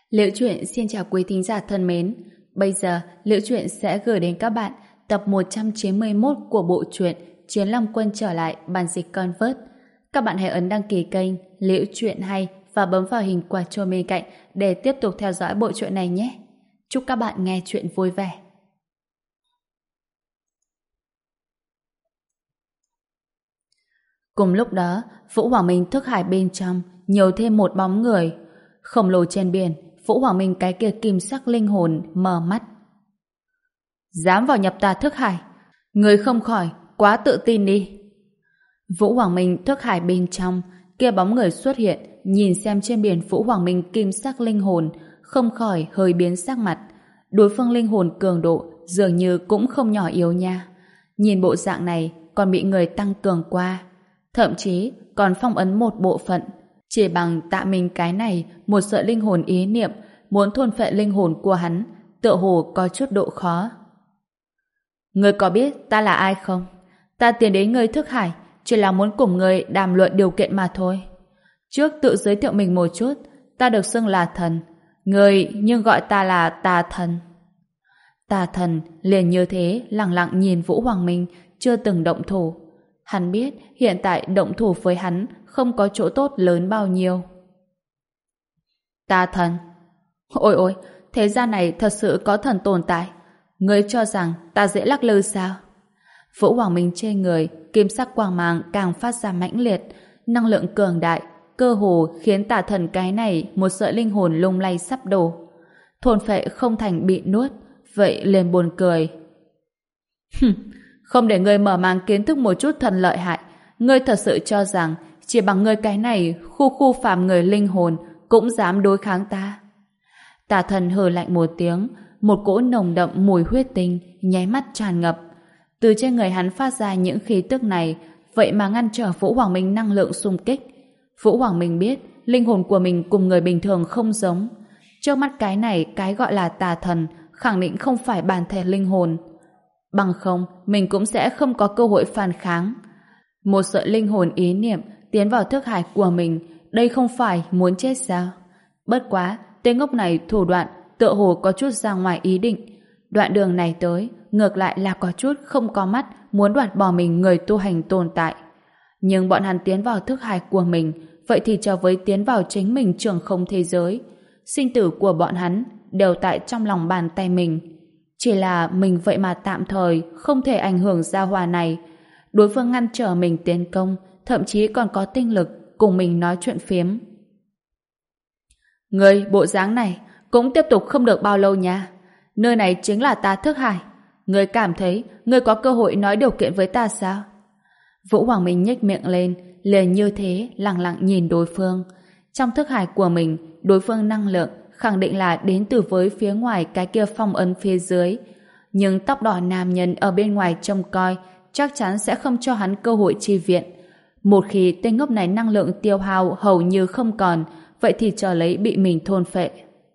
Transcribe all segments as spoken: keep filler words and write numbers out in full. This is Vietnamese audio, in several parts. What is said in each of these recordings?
Liễu Chuyện xin chào quý thính giả thân mến. Bây giờ, Liễu Chuyện sẽ gửi đến các bạn tập một trăm chín mươi mốt của bộ truyện Chiến Long Quân trở lại bản dịch Convert. Các bạn hãy ấn đăng ký kênh Liễu Chuyện hay và bấm vào hình quả chuông bên cạnh để tiếp tục theo dõi bộ truyện này nhé. Chúc các bạn nghe chuyện vui vẻ. Cùng lúc đó, Vũ Hoàng Minh thức hải bên trong nhiều thêm một bóng người. Khổng lồ trên biển, Vũ Hoàng Minh cái kia kim sắc linh hồn mở mắt. Dám vào nhập ta thức hải, người không khỏi quá tự tin đi. Vũ Hoàng Minh thức hải bên trong, kia bóng người xuất hiện, nhìn xem trên biển Vũ Hoàng Minh kim sắc linh hồn, không khỏi hơi biến sắc mặt. Đối phương linh hồn cường độ dường như cũng không nhỏ yếu nha. Nhìn bộ dạng này còn bị người tăng cường qua, thậm chí còn phong ấn một bộ phận. Chỉ bằng Tạ Minh cái này một sợi linh hồn ý niệm muốn thôn phệ linh hồn của hắn, tựa hồ có chút độ khó. Ngươi có biết ta là ai không? Ta tiến đến ngươi thức hải chỉ là muốn cùng ngươi đàm luận điều kiện mà thôi. Trước tự giới thiệu mình một chút, ta được xưng là thần, ngươi nhưng gọi ta là Tà Thần. Tà Thần liền như thế lặng lặng nhìn Vũ Hoàng Minh chưa từng động thủ. Hắn biết hiện tại động thủ với hắn không có chỗ tốt lớn bao nhiêu. Tà Thần. Ôi ôi, thế gian này thật sự có thần tồn tại. Ngươi cho rằng ta dễ lắc lư sao? Vũ Hoàng Minh trên người, kim sắc quang mang càng phát ra mãnh liệt, năng lượng cường đại, cơ hồ khiến Tà Thần cái này một sợi linh hồn lung lay sắp đổ. Thôn phệ không thành bị nuốt, vậy liền buồn cười. Không để ngươi mở mang kiến thức một chút thần lợi hại, ngươi thật sự cho rằng chỉ bằng ngươi cái này khu khu phàm người linh hồn cũng dám đối kháng ta? Tà Thần hừ lạnh một tiếng, một cỗ nồng đậm mùi huyết tinh nháy mắt tràn ngập. Từ trên người hắn phát ra những khí tức này, vậy mà ngăn trở Vũ Hoàng Minh năng lượng xung kích. Vũ Hoàng Minh biết linh hồn của mình cùng người bình thường không giống. Trước mắt cái này, cái gọi là Tà Thần khẳng định không phải bản thể linh hồn. Bằng không, mình cũng sẽ không có cơ hội phản kháng. Một sợi linh hồn ý niệm tiến vào thức hải của mình, đây không phải muốn chết sao? Bất quá, tên ngốc này thủ đoạn tựa hồ có chút ra ngoài ý định. Đoạn đường này tới, ngược lại là có chút không có mắt muốn đoạt bỏ mình người tu hành tồn tại. Nhưng bọn hắn tiến vào thức hải của mình, vậy thì cho với tiến vào chính mình trường không thế giới. Sinh tử của bọn hắn đều tại trong lòng bàn tay mình. Chỉ là mình vậy mà tạm thời không thể ảnh hưởng gia hòa này. Đối phương ngăn trở mình tiến công, thậm chí còn có tinh lực cùng mình nói chuyện phiếm. Ngươi bộ dáng này cũng tiếp tục không được bao lâu nha. Nơi này chính là ta thức hải. Ngươi cảm thấy ngươi có cơ hội nói điều kiện với ta sao? Vũ Hoàng Minh nhếch miệng lên, liền như thế lặng lặng nhìn đối phương. Trong thức hải của mình, đối phương năng lượng khẳng định là đến từ với phía ngoài cái kia phong ấn phía dưới. Nhưng tóc đỏ nam nhân ở bên ngoài trông coi chắc chắn sẽ không cho hắn cơ hội chi viện. Một khi tên ngốc này năng lượng tiêu hao hầu như không còn, vậy thì chờ lấy bị mình thôn phệ.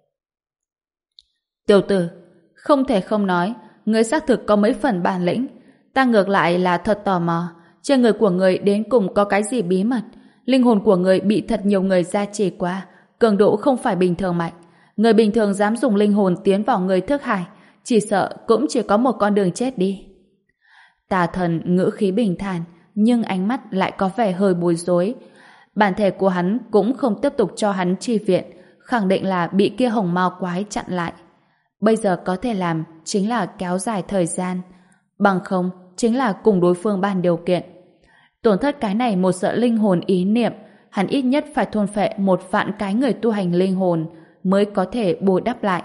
Tiểu tử, không thể không nói, ngươi xác thực có mấy phần bản lĩnh. Ta ngược lại là thật tò mò, trên người của ngươi đến cùng có cái gì bí mật? Linh hồn của ngươi bị thật nhiều người gia trì qua, cường độ không phải bình thường mạnh. Người bình thường dám dùng linh hồn tiến vào người thức hải, chỉ sợ cũng chỉ có một con đường chết đi. Tà Thần ngữ khí bình thản, nhưng ánh mắt lại có vẻ hơi bối rối. Bản thể của hắn cũng không tiếp tục cho hắn chi viện, khẳng định là bị kia hồng mao quái chặn lại. Bây giờ có thể làm chính là kéo dài thời gian, bằng không chính là cùng đối phương bàn điều kiện. Tổn thất cái này một sợi linh hồn ý niệm, hắn ít nhất phải thôn phệ một vạn cái người tu hành linh hồn mới có thể bù đắp lại.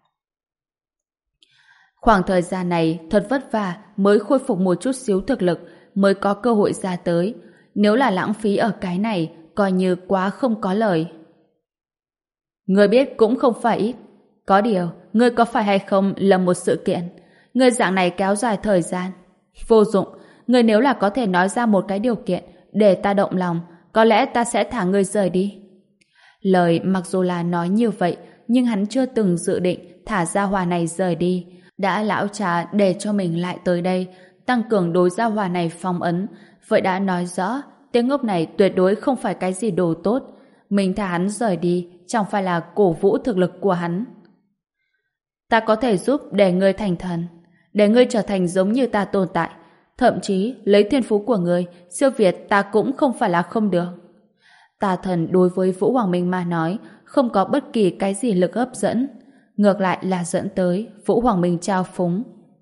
Khoảng thời gian này thật vất vả mới khôi phục một chút xíu thực lực, mới có cơ hội ra tới. Nếu là lãng phí ở cái này, coi như quá không có lời. Ngươi biết cũng không phải ít. Có điều, ngươi có phải hay không là một sự kiện. Ngươi dạng này kéo dài thời gian. Vô dụng, ngươi nếu là có thể nói ra một cái điều kiện để ta động lòng, có lẽ ta sẽ thả ngươi rời đi. Lời mặc dù là nói như vậy, nhưng hắn chưa từng dự định thả gia hòa này rời đi. Đã lão trà để cho mình lại tới đây, tăng cường đối gia hòa này phong ấn, vậy đã nói rõ, tên ngốc này tuyệt đối không phải cái gì đồ tốt. Mình thả hắn rời đi, chẳng phải là cổ vũ thực lực của hắn. Ta có thể giúp để ngươi thành thần, để ngươi trở thành giống như ta tồn tại, thậm chí lấy thiên phú của ngươi siêu việt ta cũng không phải là không được. Tà thần đối với Vũ Hoàng Minh mà nói không có bất kỳ cái gì lực hấp dẫn, ngược lại là dẫn tới Vũ Hoàng Minh trao phúng.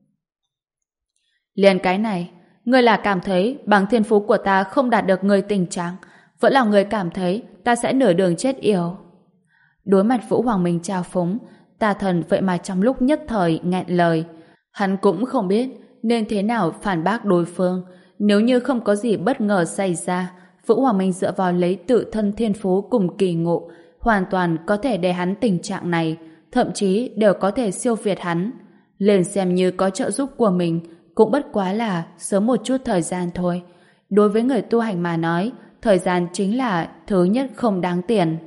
Liền cái này, ngươi là cảm thấy bằng thiên phú của ta không đạt được ngươi tình trạng, vẫn là ngươi cảm thấy ta sẽ nửa đường chết yểu. Đối mặt Vũ Hoàng Minh trao phúng, Tà thần vậy mà trong lúc nhất thời nghẹn lời. Hắn cũng không biết nên thế nào phản bác đối phương. Nếu như không có gì bất ngờ xảy ra, Vũ Hoàng Minh dựa vào lấy tự thân thiên phú cùng kỳ ngộ, hoàn toàn có thể để hắn tình trạng này, thậm chí đều có thể siêu việt hắn. Liền xem như có trợ giúp của mình, cũng bất quá là sớm một chút thời gian thôi. Đối với người tu hành mà nói, thời gian chính là thứ nhất không đáng tiền.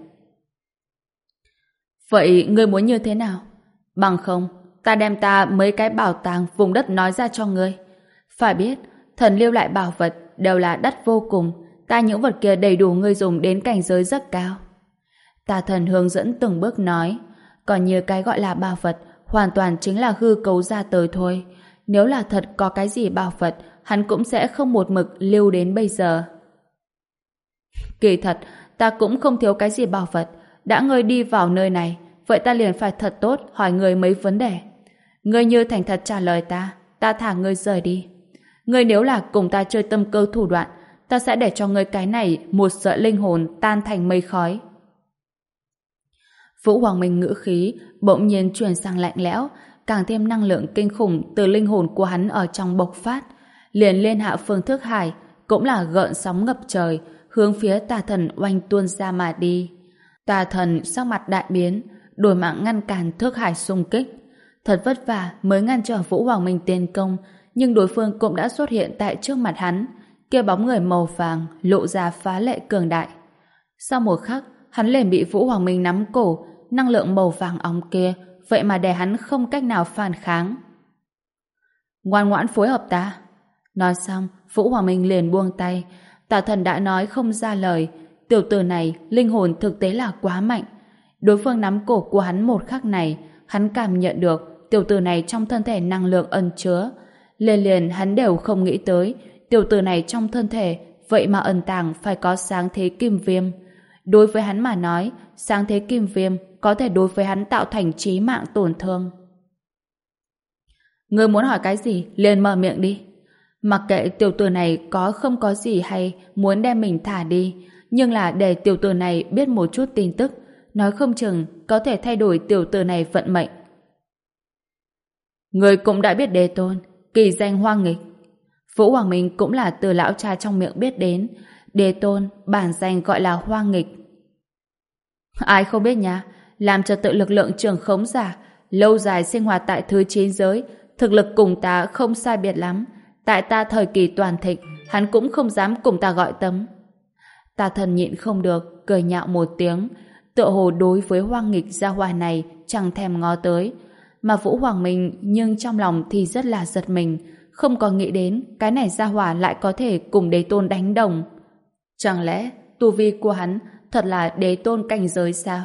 Vậy ngươi muốn như thế nào? Bằng không, ta đem ta mấy cái bảo tàng vùng đất nói ra cho ngươi. Phải biết, thần lưu lại bảo vật đều là đắt vô cùng, ta những vật kia đầy đủ ngươi dùng đến cảnh giới rất cao. Tà thần hướng dẫn từng bước nói, còn như cái gọi là bảo vật hoàn toàn chính là hư cấu ra tới thôi. Nếu là thật có cái gì bảo vật, hắn cũng sẽ không một mực lưu đến bây giờ. Kỳ thật, ta cũng không thiếu cái gì bảo vật. Đã ngươi đi vào nơi này, vậy ta liền phải thật tốt hỏi ngươi mấy vấn đề. Ngươi như thành thật trả lời ta, ta thả ngươi rời đi. Ngươi nếu là cùng ta chơi tâm cơ thủ đoạn, ta sẽ để cho ngươi cái này một sợi linh hồn tan thành mây khói. Vũ Hoàng Minh ngữ khí bỗng nhiên chuyển sang lạnh lẽo, càng thêm năng lượng kinh khủng từ linh hồn của hắn ở trong bộc phát. Liền lên hạ phương thức hải, cũng là gợn sóng ngập trời, hướng phía tà thần oanh tuôn ra mà đi. Tà thần sắc mặt đại biến, đổi mạng ngăn cản thức hải xung kích. Thật vất vả mới ngăn trở Vũ Hoàng Minh tiến công, nhưng đối phương cũng đã xuất hiện tại trước mặt hắn. Kia bóng người màu vàng lộ ra phá lệ cường đại. Sau một khắc, hắn liền bị Vũ Hoàng Minh nắm cổ, năng lượng màu vàng óng kia, vậy mà để hắn không cách nào phản kháng. Ngoan ngoãn phối hợp ta. Nói xong, Vũ Hoàng Minh liền buông tay. Tà thần đã nói không ra lời. Tiểu tử này, linh hồn thực tế là quá mạnh. Đối phương nắm cổ của hắn một khắc này, hắn cảm nhận được tiểu tử này trong thân thể năng lượng ẩn chứa. Liền liền hắn đều không nghĩ tới, tiểu tử này trong thân thể vậy mà ẩn tàng phải có sáng thế kim viêm. Đối với hắn mà nói, sáng thế kim viêm có thể đối với hắn tạo thành chí mạng tổn thương. Ngươi muốn hỏi cái gì, liền mở miệng đi. Mặc kệ tiểu tử này có không có gì hay muốn đem mình thả đi, nhưng là để tiểu tử này biết một chút tin tức, nói không chừng có thể thay đổi tiểu tử này vận mệnh. Người cũng đã biết Đế Tôn, kỳ danh Hoang Nghịch. Vũ Hoàng Minh cũng là từ lão cha trong miệng biết đến. Đế Tôn, bản danh gọi là Hoang Nghịch. Ai không biết nha, làm cho tự lực lượng trường khống giả, lâu dài sinh hoạt tại thứ chín giới, thực lực cùng ta không sai biệt lắm. Tại ta thời kỳ toàn thịnh, hắn cũng không dám cùng ta gọi tấm. Tà thần nhịn không được, cười nhạo một tiếng, tựa hồ đối với Hoang Nghịch gia hỏa này chẳng thèm ngó tới. Mà Vũ Hoàng Minh nhưng trong lòng thì rất là giật mình, không có nghĩ đến cái này gia hỏa lại có thể cùng Đế Tôn đánh đồng. Chẳng lẽ tu vi của hắn thật là Đế Tôn cảnh giới sao?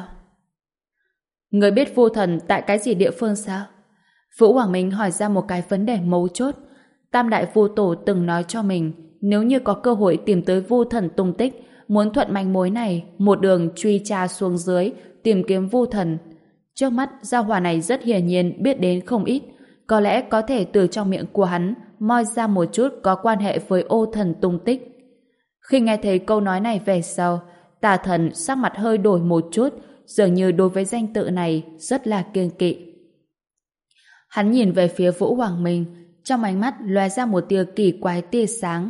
Người biết Vu Thần tại cái gì địa phương sao? Vũ Hoàng Minh hỏi ra một cái vấn đề mấu chốt. Tam Đại Vu Tổ từng nói cho mình, nếu như có cơ hội tìm tới Vu Thần tung tích, muốn thuận manh mối này, một đường truy tra xuống dưới, tìm kiếm Vu Thần. Trước mắt, gia hỏa này rất hiển nhiên biết đến không ít, có lẽ có thể từ trong miệng của hắn moi ra một chút có quan hệ với Ô Thần tung tích. Khi nghe thấy câu nói này về sau, Tà thần sắc mặt hơi đổi một chút, dường như đối với danh tự này rất là kiêng kỵ. Hắn nhìn về phía Vũ Hoàng Minh, trong ánh mắt lóe ra một tia kỳ quái tia sáng.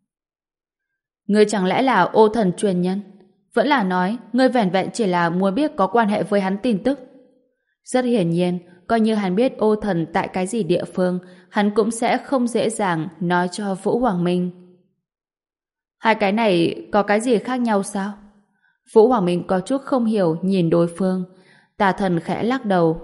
Ngươi chẳng lẽ là Ô Thần truyền nhân? Vẫn là nói ngươi vẻn vẹn chỉ là muốn biết có quan hệ với hắn tin tức? Rất hiển nhiên, coi như hắn biết Ô Thần tại cái gì địa phương, hắn cũng sẽ không dễ dàng nói cho Vũ Hoàng Minh. Hai cái này có cái gì khác nhau sao? Vũ Hoàng Minh có chút không hiểu nhìn đối phương. Tà thần khẽ lắc đầu.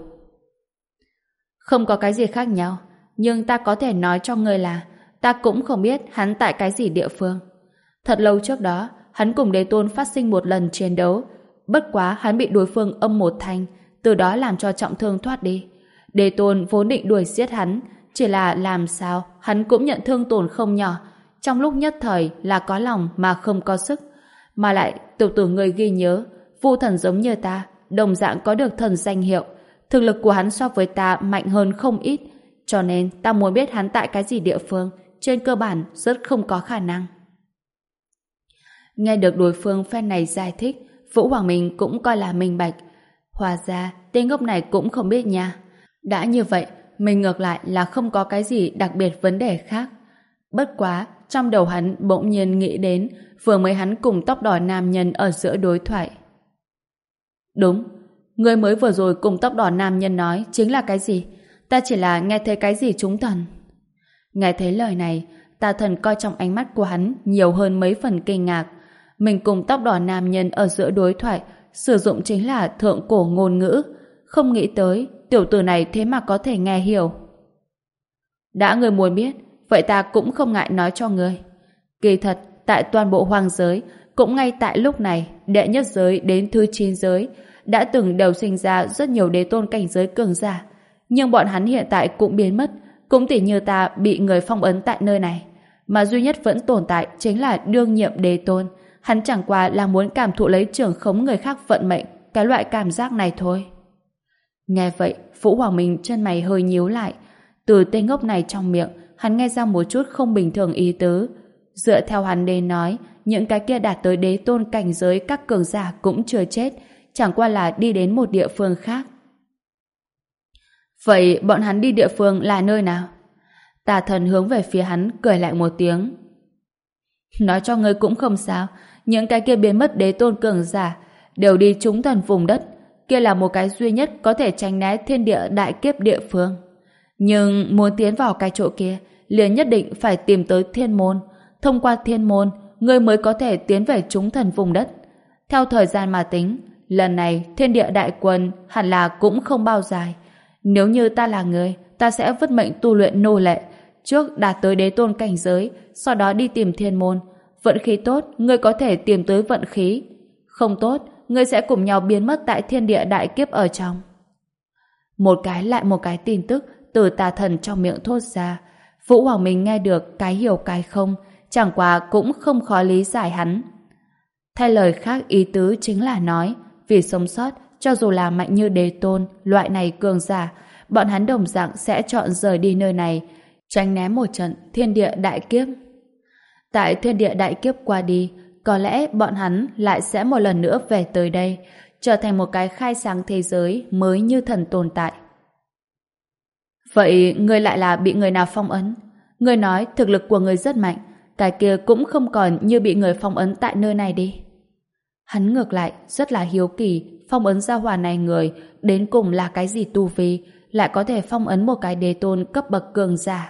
Không có cái gì khác nhau, nhưng ta có thể nói cho ngươi là ta cũng không biết hắn tại cái gì địa phương. Thật lâu trước đó, hắn cùng Đế Tôn phát sinh một lần chiến đấu. Bất quá hắn bị đối phương âm một thanh, từ đó làm cho trọng thương thoát đi. Đế tôn vốn định đuổi giết hắn, chỉ là làm sao hắn cũng nhận thương tổn không nhỏ, trong lúc nhất thời là có lòng mà không có sức. Mà lại tiểu tử người ghi nhớ, Vu thần giống như ta, đồng dạng có được thần danh hiệu, thực lực của hắn so với ta mạnh hơn không ít, cho nên ta muốn biết hắn tại cái gì địa phương, trên cơ bản rất không có khả năng. Nghe được đối phương phen này giải thích, Vũ Hoàng Minh cũng coi là minh bạch. Hóa ra tên ngốc này cũng không biết nha. Đã như vậy, mình ngược lại là không có cái gì đặc biệt vấn đề khác. Bất quá, trong đầu hắn bỗng nhiên nghĩ đến vừa mới hắn cùng tóc đỏ nam nhân ở giữa đối thoại. Đúng, người mới vừa rồi cùng tóc đỏ nam nhân nói chính là cái gì? Ta chỉ là nghe thấy cái gì trúng thần. Nghe thấy lời này, Tà Thần coi trong ánh mắt của hắn nhiều hơn mấy phần kinh ngạc. Mình cùng tóc đỏ nam nhân ở giữa đối thoại sử dụng chính là thượng cổ ngôn ngữ. Không nghĩ tới tiểu tử này thế mà có thể nghe hiểu. Đã người muốn biết, vậy ta cũng không ngại nói cho người. Kỳ thật, tại toàn bộ hoàng giới, cũng ngay tại lúc này, đệ nhất giới đến thứ chín giới, đã từng đều sinh ra rất nhiều đế tôn cảnh giới cường giả. Nhưng bọn hắn hiện tại cũng biến mất, cũng tỉ như ta bị người phong ấn tại nơi này. Mà duy nhất vẫn tồn tại chính là đương nhiệm đế tôn. Hắn chẳng qua là muốn cảm thụ lấy trưởng khống người khác vận mệnh, cái loại cảm giác này thôi. Nghe vậy, Vũ Hoàng Minh chân mày hơi nhíu lại. Từ tên ngốc này trong miệng, hắn nghe ra một chút không bình thường ý tứ. Dựa theo hắn đến nói, những cái kia đạt tới đế tôn cảnh giới các cường giả cũng chưa chết, chẳng qua là đi đến một địa phương khác. Vậy bọn hắn đi địa phương là nơi nào? Tà Thần hướng về phía hắn cười lại một tiếng. Nói cho ngươi cũng không sao, những cái kia biến mất đế tôn cường giả đều đi trúng thần vùng đất, kia là một cái duy nhất có thể tránh né thiên địa đại kiếp địa phương. Nhưng muốn tiến vào cái chỗ kia, liền nhất định phải tìm tới thiên môn. Thông qua thiên môn, ngươi mới có thể tiến về trúng thần vùng đất. Theo thời gian mà tính, lần này thiên địa đại quân hẳn là cũng không bao dài. Nếu như ta là người, ta sẽ vứt mệnh tu luyện nô lệ, trước đạt tới đế tôn cảnh giới, sau đó đi tìm thiên môn. Vận khí tốt, ngươi có thể tìm tới vận khí. Không tốt, ngươi sẽ cùng nhau biến mất tại thiên địa đại kiếp ở trong. Một cái lại một cái tin tức từ Tà Thần trong miệng thốt ra. Vũ Hoàng Minh nghe được cái hiểu cái không, chẳng qua cũng không khó lý giải hắn. Thay lời khác ý tứ chính là nói, vì sống sót, cho dù là mạnh như đế tôn, loại này cường giả, bọn hắn đồng dạng sẽ chọn rời đi nơi này, tránh né một trận thiên địa đại kiếp. Tại thiên địa đại kiếp qua đi, có lẽ bọn hắn lại sẽ một lần nữa về tới đây, trở thành một cái khai sáng thế giới mới như thần tồn tại. Vậy ngươi lại là bị người nào phong ấn? Ngươi nói thực lực của ngươi rất mạnh, cái kia cũng không còn như bị người phong ấn tại nơi này đi. Hắn ngược lại rất là hiếu kỳ, phong ấn gia hỏa này người đến cùng là cái gì tu vi, lại có thể phong ấn một cái đế tôn cấp bậc cường giả.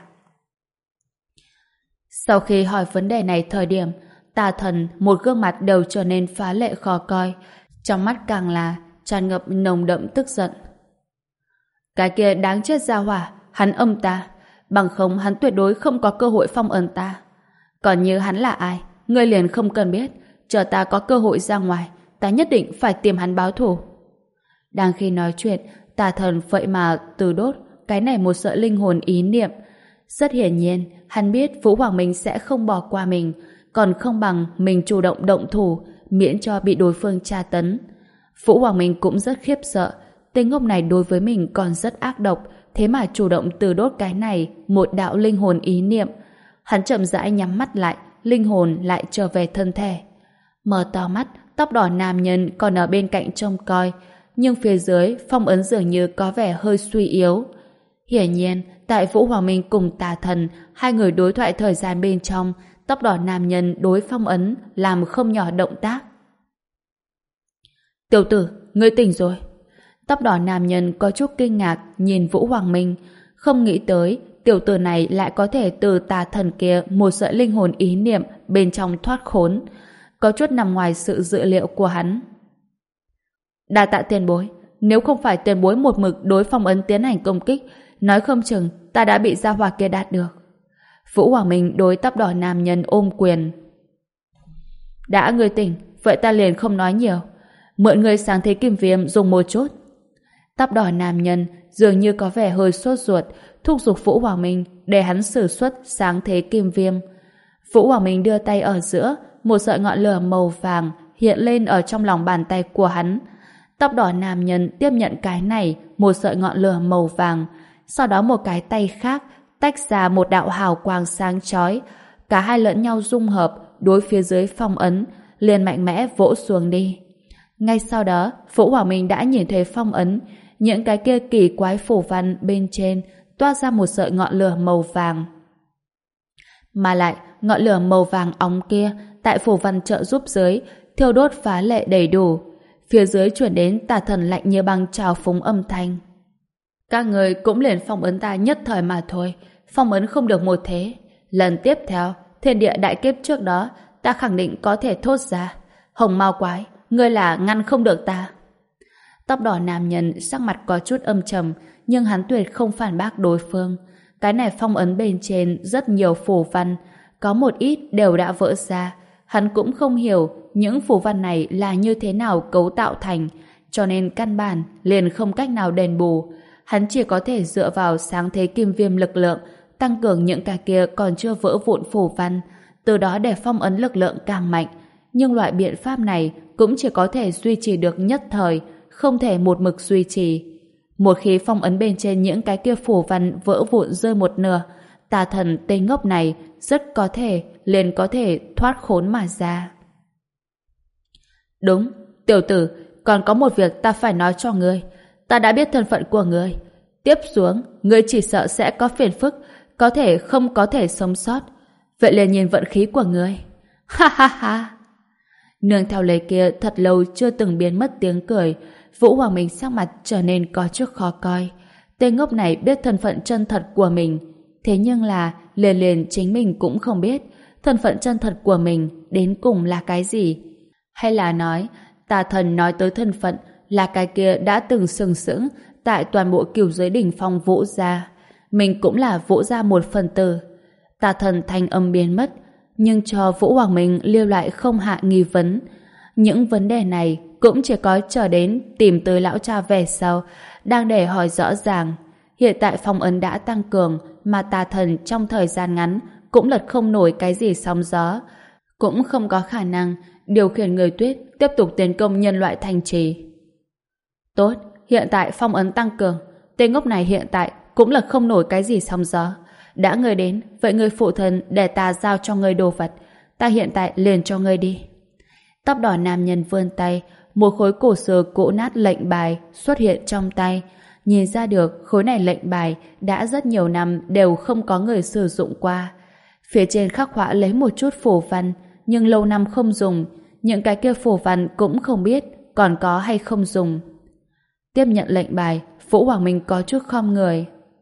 Sau khi hỏi vấn đề này thời điểm, Tà Thần một gương mặt đều trở nên phá lệ khó coi, trong mắt càng là tràn ngập nồng đậm tức giận. Cái kia đáng chết gia hỏa, hắn âm ta, bằng không hắn tuyệt đối không có cơ hội phong ấn ta. Còn như hắn là ai, ngươi liền không cần biết, chờ ta có cơ hội ra ngoài, ta nhất định phải tìm hắn báo thù. Đang khi nói chuyện, Tà Thần vậy mà từ đốt cái này một sợi linh hồn ý niệm. Rất hiển nhiên, hắn biết Vũ Hoàng Minh sẽ không bỏ qua mình, còn không bằng mình chủ động động thủ, miễn cho bị đối phương tra tấn. Vũ Hoàng Minh cũng rất khiếp sợ, tên ngốc này đối với mình còn rất ác độc, thế mà chủ động từ đốt cái này một đạo linh hồn ý niệm. Hắn chậm rãi nhắm mắt lại, linh hồn lại trở về thân thể. Mở to mắt, tóc đỏ nam nhân còn ở bên cạnh trông coi, nhưng phía dưới phong ấn dường như có vẻ hơi suy yếu. Hiển nhiên, tại Vũ Hoàng Minh cùng Tà Thần, hai người đối thoại thời gian bên trong, tóc đỏ nam nhân đối phong ấn làm không nhỏ động tác. Tiểu tử, ngươi tỉnh rồi. Tóc đỏ nam nhân có chút kinh ngạc nhìn Vũ Hoàng Minh, không nghĩ tới tiểu tử này lại có thể từ Tà Thần kia một sợi linh hồn ý niệm bên trong thoát khốn, có chút nằm ngoài sự dự liệu của hắn. Đa tạ tiền bối, nếu không phải tiền bối một mực đối phong ấn tiến hành công kích, nói không chừng ta đã bị gia hỏa kia đạt được. Vũ Hoàng Minh đối tóc đỏ nam nhân ôm quyền. Đã ngươi tỉnh, vậy ta liền không nói nhiều. Mượn người sáng thế kim viêm dùng một chút. Tóc đỏ nam nhân dường như có vẻ hơi sốt ruột, thúc giục Vũ Hoàng Minh để hắn sử xuất sáng thế kim viêm. Vũ Hoàng Minh đưa tay ở giữa, một sợi ngọn lửa màu vàng hiện lên ở trong lòng bàn tay của hắn. Tóc đỏ nam nhân tiếp nhận cái này, một sợi ngọn lửa màu vàng, sau đó một cái tay khác tách ra một đạo hào quang sáng chói. Cả hai lẫn nhau dung hợp, đối phía dưới phong ấn, liền mạnh mẽ vỗ xuống đi. Ngay sau đó, Vũ Hoàng Minh đã nhìn thấy phong ấn, những cái kia kỳ quái phù văn bên trên toát ra một sợi ngọn lửa màu vàng. Mà lại, ngọn lửa màu vàng óng kia tại phù văn trợ giúp dưới thiêu đốt phá lệ đầy đủ. Phía dưới chuyển đến tà thần lạnh như băng trào phúng âm thanh. Các người cũng liền phong ấn ta nhất thời mà thôi, phong ấn không được một thế. Lần tiếp theo, thiên địa đại kiếp trước đó, ta khẳng định có thể thốt ra. Hồng Mao Quái, ngươi là ngăn không được ta. Tóc đỏ nam nhân sắc mặt có chút âm trầm, nhưng hắn tuyệt không phản bác đối phương. Cái này phong ấn bên trên rất nhiều phù văn, có một ít đều đã vỡ ra. Hắn cũng không hiểu những phù văn này là như thế nào cấu tạo thành, cho nên căn bản liền không cách nào đền bù. Hắn chỉ có thể dựa vào sáng thế kim viêm lực lượng, tăng cường những cái kia còn chưa vỡ vụn phù văn, từ đó để phong ấn lực lượng càng mạnh. Nhưng loại biện pháp này cũng chỉ có thể duy trì được nhất thời, không thể một mực duy trì. Một khi phong ấn bên trên những cái kia phù văn vỡ vụn rơi một nửa, tà thần tên ngốc này rất có thể liền có thể thoát khốn mà ra. Đúng, tiểu tử, còn có một việc ta phải nói cho ngươi. Ta đã biết thân phận của ngươi. Tiếp xuống, ngươi chỉ sợ sẽ có phiền phức, có thể không có thể sống sót. Vậy liền nhìn vận khí của ngươi. Ha ha ha. Nương theo lời kia thật lâu chưa từng biến mất tiếng cười, Vũ Hoàng Minh sắc mặt trở nên có chút khó coi. Tên ngốc này biết thân phận chân thật của mình, thế nhưng là liền liền chính mình cũng không biết thân phận chân thật của mình đến cùng là cái gì. Hay là nói, tà thần nói tới thân phận là cái kia đã từng sừng sững tại toàn bộ cửu giới đỉnh phong Vũ gia. Mình cũng là Vũ gia một phần tử. Tà thần thanh âm biến mất, nhưng cho Vũ Hoàng Minh lưu lại không hạ nghi vấn. Những vấn đề này cũng chỉ có chờ đến tìm tới lão cha về sau, đang để hỏi rõ ràng. Hiện tại phong ấn đã tăng cường, mà tà thần trong thời gian ngắn cũng lật không nổi cái gì sóng gió, cũng không có khả năng điều khiển người tuyết tiếp tục tiến công nhân loại thành trì. Tốt, hiện tại phong ấn tăng cường, tên ngốc này hiện tại cũng lật không nổi cái gì sóng gió. Đã ngươi đến, vậy ngươi phụ thân để ta giao cho ngươi đồ vật, ta hiện tại liền cho ngươi đi. Tóc đỏ nam nhân vươn tay, một khối cổ xưa cũ nát lệnh bài xuất hiện trong tay. Nhìn ra được khối này lệnh bài đã rất nhiều năm đều không có người sử dụng qua. Phía trên khắc họa lấy một chút phù văn, nhưng lâu năm không dùng, những cái kia phù văn cũng không biết còn có hay không dùng. Tiếp nhận lệnh bài, Vũ Hoàng Minh có chút khom người.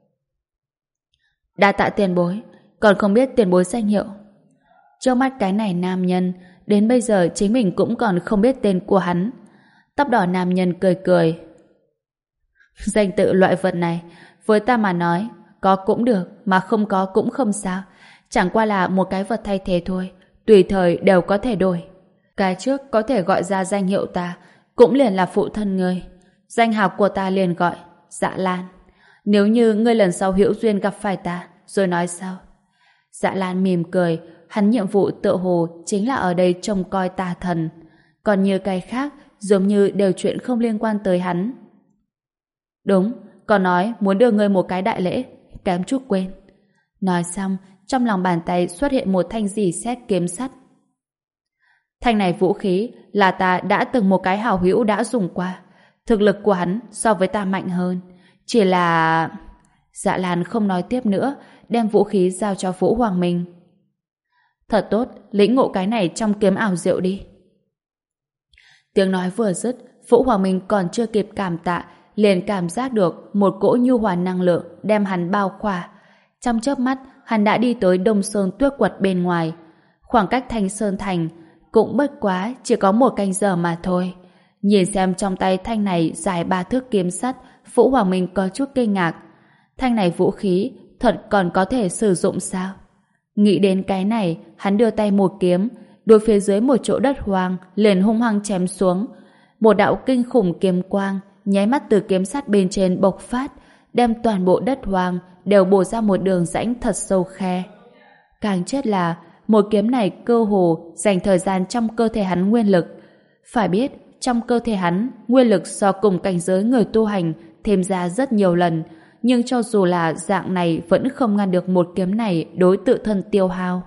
Đa tạ tiền bối, còn không biết tiền bối danh hiệu. Trước mắt cái này nam nhân, đến bây giờ chính mình cũng còn không biết tên của hắn. Tóc đỏ nam nhân cười cười. Danh tự loại vật này, với ta mà nói, có cũng được, mà không có cũng không sao. Chẳng qua là một cái vật thay thế thôi, tùy thời đều có thể đổi. Cái trước có thể gọi ra danh hiệu ta, cũng liền là phụ thân ngươi. Danh hào của ta liền gọi Dạ Lan. Nếu như ngươi lần sau hữu duyên gặp phải ta, rồi nói sao? Dạ Lan mỉm cười, hắn nhiệm vụ tựa hồ chính là ở đây trông coi tà thần. Còn như cái khác, giống như đều chuyện không liên quan tới hắn. Đúng, còn nói muốn đưa ngươi một cái đại lễ, kém chút quên. Nói xong, trong lòng bàn tay xuất hiện một thanh dì xét kiếm sắt. Thanh này vũ khí là ta đã từng một cái hảo hữu đã dùng qua. Thực lực của hắn so với ta mạnh hơn. Chỉ là... Dạ Lan không nói tiếp nữa, đem vũ khí giao cho Vũ Hoàng Minh. Thật tốt, lĩnh ngộ cái này trong kiếm ảo diệu đi. Tiếng nói vừa dứt, Vũ Hoàng Minh còn chưa kịp cảm tạ, liền cảm giác được một cỗ nhu hòa năng lượng đem hắn bao khỏa. Trong chớp mắt, hắn đã đi tới Đông Sơn Tuyết Quật bên ngoài. Khoảng cách Thanh Sơn Thành cũng bất quá chỉ có một canh giờ mà thôi. Nhìn xem trong tay thanh này dài ba thước kiếm sắt, Vũ Hoàng Minh có chút kinh ngạc. Thanh này vũ khí thật còn có thể sử dụng sao? Nghĩ đến cái này, hắn đưa tay một kiếm, đối phía dưới một chỗ đất hoang liền hung hăng chém xuống. Một đạo kinh khủng kiếm quang nháy mắt từ kiếm sắt bên trên bộc phát, đem toàn bộ đất hoang đều bổ ra một đường rãnh thật sâu khe. Càng chết là một kiếm này cơ hồ dành thời gian trong cơ thể hắn nguyên lực. Phải biết, trong cơ thể hắn, nguyên lực so cùng cảnh giới người tu hành thêm ra rất nhiều lần, nhưng cho dù là dạng này vẫn không ngăn được một kiếm này đối tự thân tiêu hao.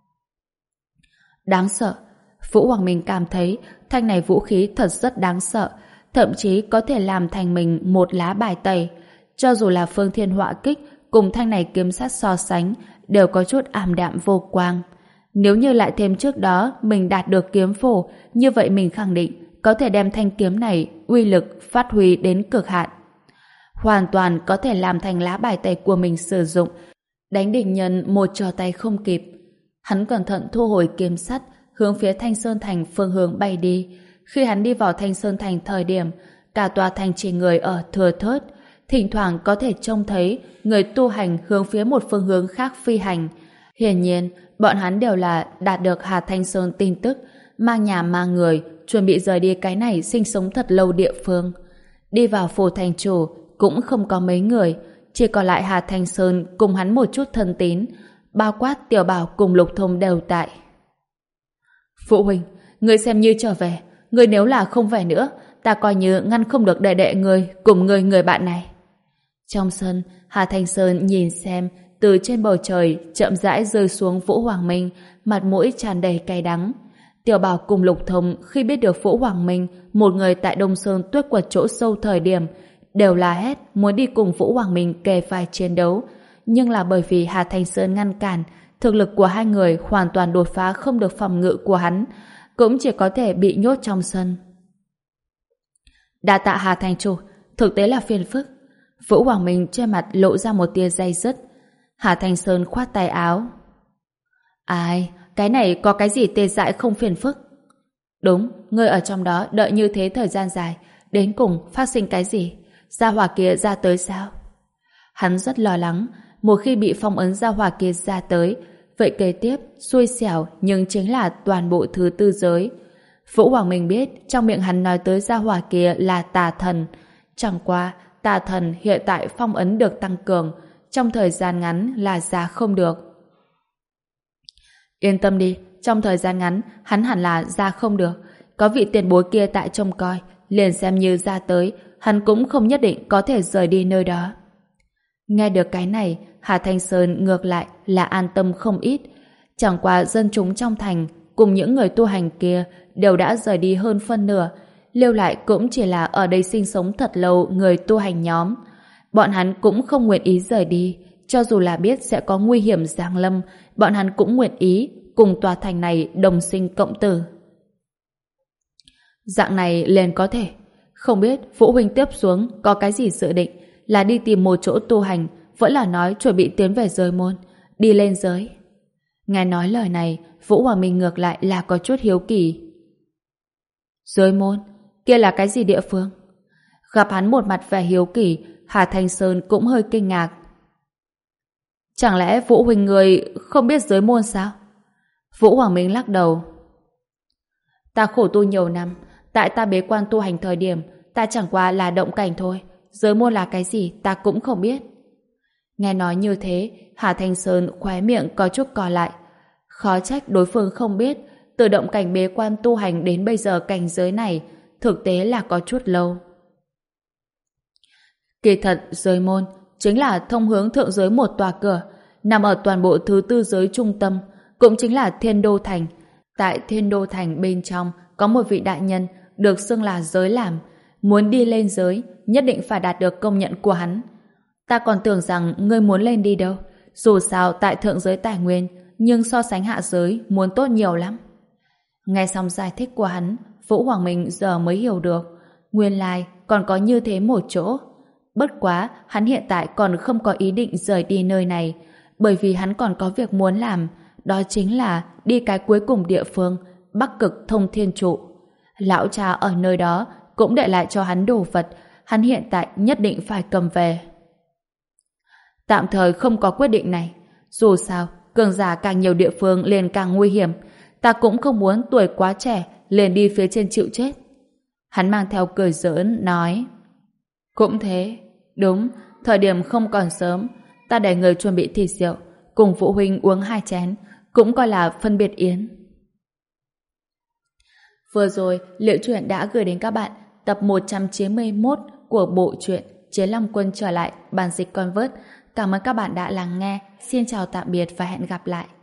Đáng sợ. Vũ Hoàng Minh cảm thấy thanh này vũ khí thật rất đáng sợ, thậm chí có thể làm thành mình một lá bài tẩy. Cho dù là Phương Thiên Họa Kích cùng thanh này kiếm sắt so sánh đều có chút ảm đạm vô quang. Nếu như lại thêm trước đó mình đạt được kiếm phổ, như vậy mình khẳng định có thể đem thanh kiếm này uy lực phát huy đến cực hạn. Hoàn toàn có thể làm thành lá bài tẩy của mình sử dụng, đánh địch nhân một trò tay không kịp. Hắn cẩn thận thu hồi kiếm sắt, hướng phía Thanh Sơn Thành phương hướng bay đi. Khi hắn đi vào Thanh Sơn Thành thời điểm, cả tòa thành chỉ người ở thưa thớt, thỉnh thoảng có thể trông thấy người tu hành hướng phía một phương hướng khác phi hành. Hiển nhiên, bọn hắn đều là đạt được Hà Thanh Sơn tin tức, mang nhà mang người, chuẩn bị rời đi cái này sinh sống thật lâu địa phương. Đi vào phủ thành chủ cũng không có mấy người, chỉ còn lại Hà Thanh Sơn cùng hắn một chút thân tín, bao quát Tiểu Bảo cùng Lục Thông đều tại. Phụ huynh, ngươi xem như trở về, ngươi nếu là không về nữa, ta coi như ngăn không được đệ đệ ngươi cùng ngươi người bạn này. Trong sân, Hà Thanh Sơn nhìn xem từ trên bầu trời chậm rãi rơi xuống Vũ Hoàng Minh, mặt mũi tràn đầy cay đắng. Tiểu Bảo cùng Lục Thông khi biết được Vũ Hoàng Minh, một người tại Đông Sơn Tuyết Quật chỗ sâu thời điểm, đều la hét muốn đi cùng Vũ Hoàng Minh kề vai chiến đấu, nhưng là bởi vì Hà Thanh Sơn ngăn cản, thực lực của hai người hoàn toàn đột phá không được phòng ngự của hắn, cũng chỉ có thể bị nhốt trong sân. Đa tạ Hà Thành chủ, thực tế là phiền phức. Vũ Hoàng Minh trên mặt lộ ra một tia day dứt. Hà Thanh Sơn khoát tay áo. Ai, cái này có cái gì tê dại không phiền phức? Đúng, ngươi ở trong đó đợi như thế thời gian dài, đến cùng phát sinh cái gì? Gia hỏa kia ra tới sao? Hắn rất lo lắng, một khi bị phong ấn gia hỏa kia ra tới, vậy kế tiếp, xui xẻo nhưng chính là toàn bộ thứ tư giới. Vũ Hoàng Minh biết trong miệng hắn nói tới gia hỏa kia là tà thần. Chẳng qua, tà thần hiện tại phong ấn được tăng cường, trong thời gian ngắn là ra không được. Yên tâm đi, trong thời gian ngắn hắn hẳn là ra không được. Có vị tiền bối kia tại trông coi, liền xem như ra tới, hắn cũng không nhất định có thể rời đi nơi đó. Nghe được cái này, Hà Thanh Sơn ngược lại là an tâm không ít. Chẳng qua dân chúng trong thành cùng những người tu hành kia đều đã rời đi hơn phân nửa, lưu lại cũng chỉ là ở đây sinh sống thật lâu người tu hành nhóm. Bọn hắn cũng không nguyện ý rời đi, cho dù là biết sẽ có nguy hiểm giáng lâm, bọn hắn cũng nguyện ý cùng tòa thành này đồng sinh cộng tử. Dạng này liền có thể. Không biết Vũ huynh tiếp xuống có cái gì dự định, là đi tìm một chỗ tu hành, vẫn là nói chuẩn bị tiến về giới môn, đi lên giới. Nghe nói lời này, Vũ Hoàng Minh ngược lại là có chút hiếu kỳ. Giới môn? Kia là cái gì địa phương? Gặp hắn một mặt vẻ hiếu kỳ, Hà Thanh Sơn cũng hơi kinh ngạc. Chẳng lẽ Vũ huynh người không biết giới môn sao? Vũ Hoàng Minh lắc đầu. Ta khổ tu nhiều năm, tại ta bế quan tu hành thời điểm, ta chẳng qua là động cảnh thôi, giới môn là cái gì ta cũng không biết. Nghe nói như thế, Hà Thanh Sơn khóe miệng có chút cò lại. Khó trách đối phương không biết, từ động cảnh bế quan tu hành đến bây giờ cảnh giới này, thực tế là có chút lâu. Kỳ thật, giới môn chính là thông hướng thượng giới một tòa cửa, nằm ở toàn bộ thứ tư giới trung tâm, cũng chính là Thiên Đô Thành. Tại Thiên Đô Thành bên trong có một vị đại nhân được xưng là giới làm, muốn đi lên giới nhất định phải đạt được công nhận của hắn. Ta còn tưởng rằng ngươi muốn lên đi đâu, dù sao tại thượng giới tài nguyên, nhưng so sánh hạ giới muốn tốt nhiều lắm. Nghe xong giải thích của hắn, Vũ Hoàng Minh giờ mới hiểu được, nguyên lai còn có như thế một chỗ. Bất quá, hắn hiện tại còn không có ý định rời đi nơi này, bởi vì hắn còn có việc muốn làm, đó chính là đi cái cuối cùng địa phương, Bắc Cực Thông Thiên Trụ. Lão cha ở nơi đó cũng để lại cho hắn đồ vật, hắn hiện tại nhất định phải cầm về. Tạm thời không có quyết định này, dù sao, cường giả càng nhiều địa phương liền càng nguy hiểm, ta cũng không muốn tuổi quá trẻ liền đi phía trên chịu chết. Hắn mang theo cười giỡn, nói: Cũng thế, đúng, thời điểm không còn sớm, ta để người chuẩn bị thịt rượu, cùng phụ huynh uống hai chén, cũng coi là phân biệt yến. Vừa rồi, Liễu Chuyện đã gửi đến các bạn tập một trăm chín mươi mốt của bộ truyện Chiến Long Quân trở lại, bản dịch Convert. Cảm ơn các bạn đã lắng nghe. Xin chào tạm biệt và hẹn gặp lại.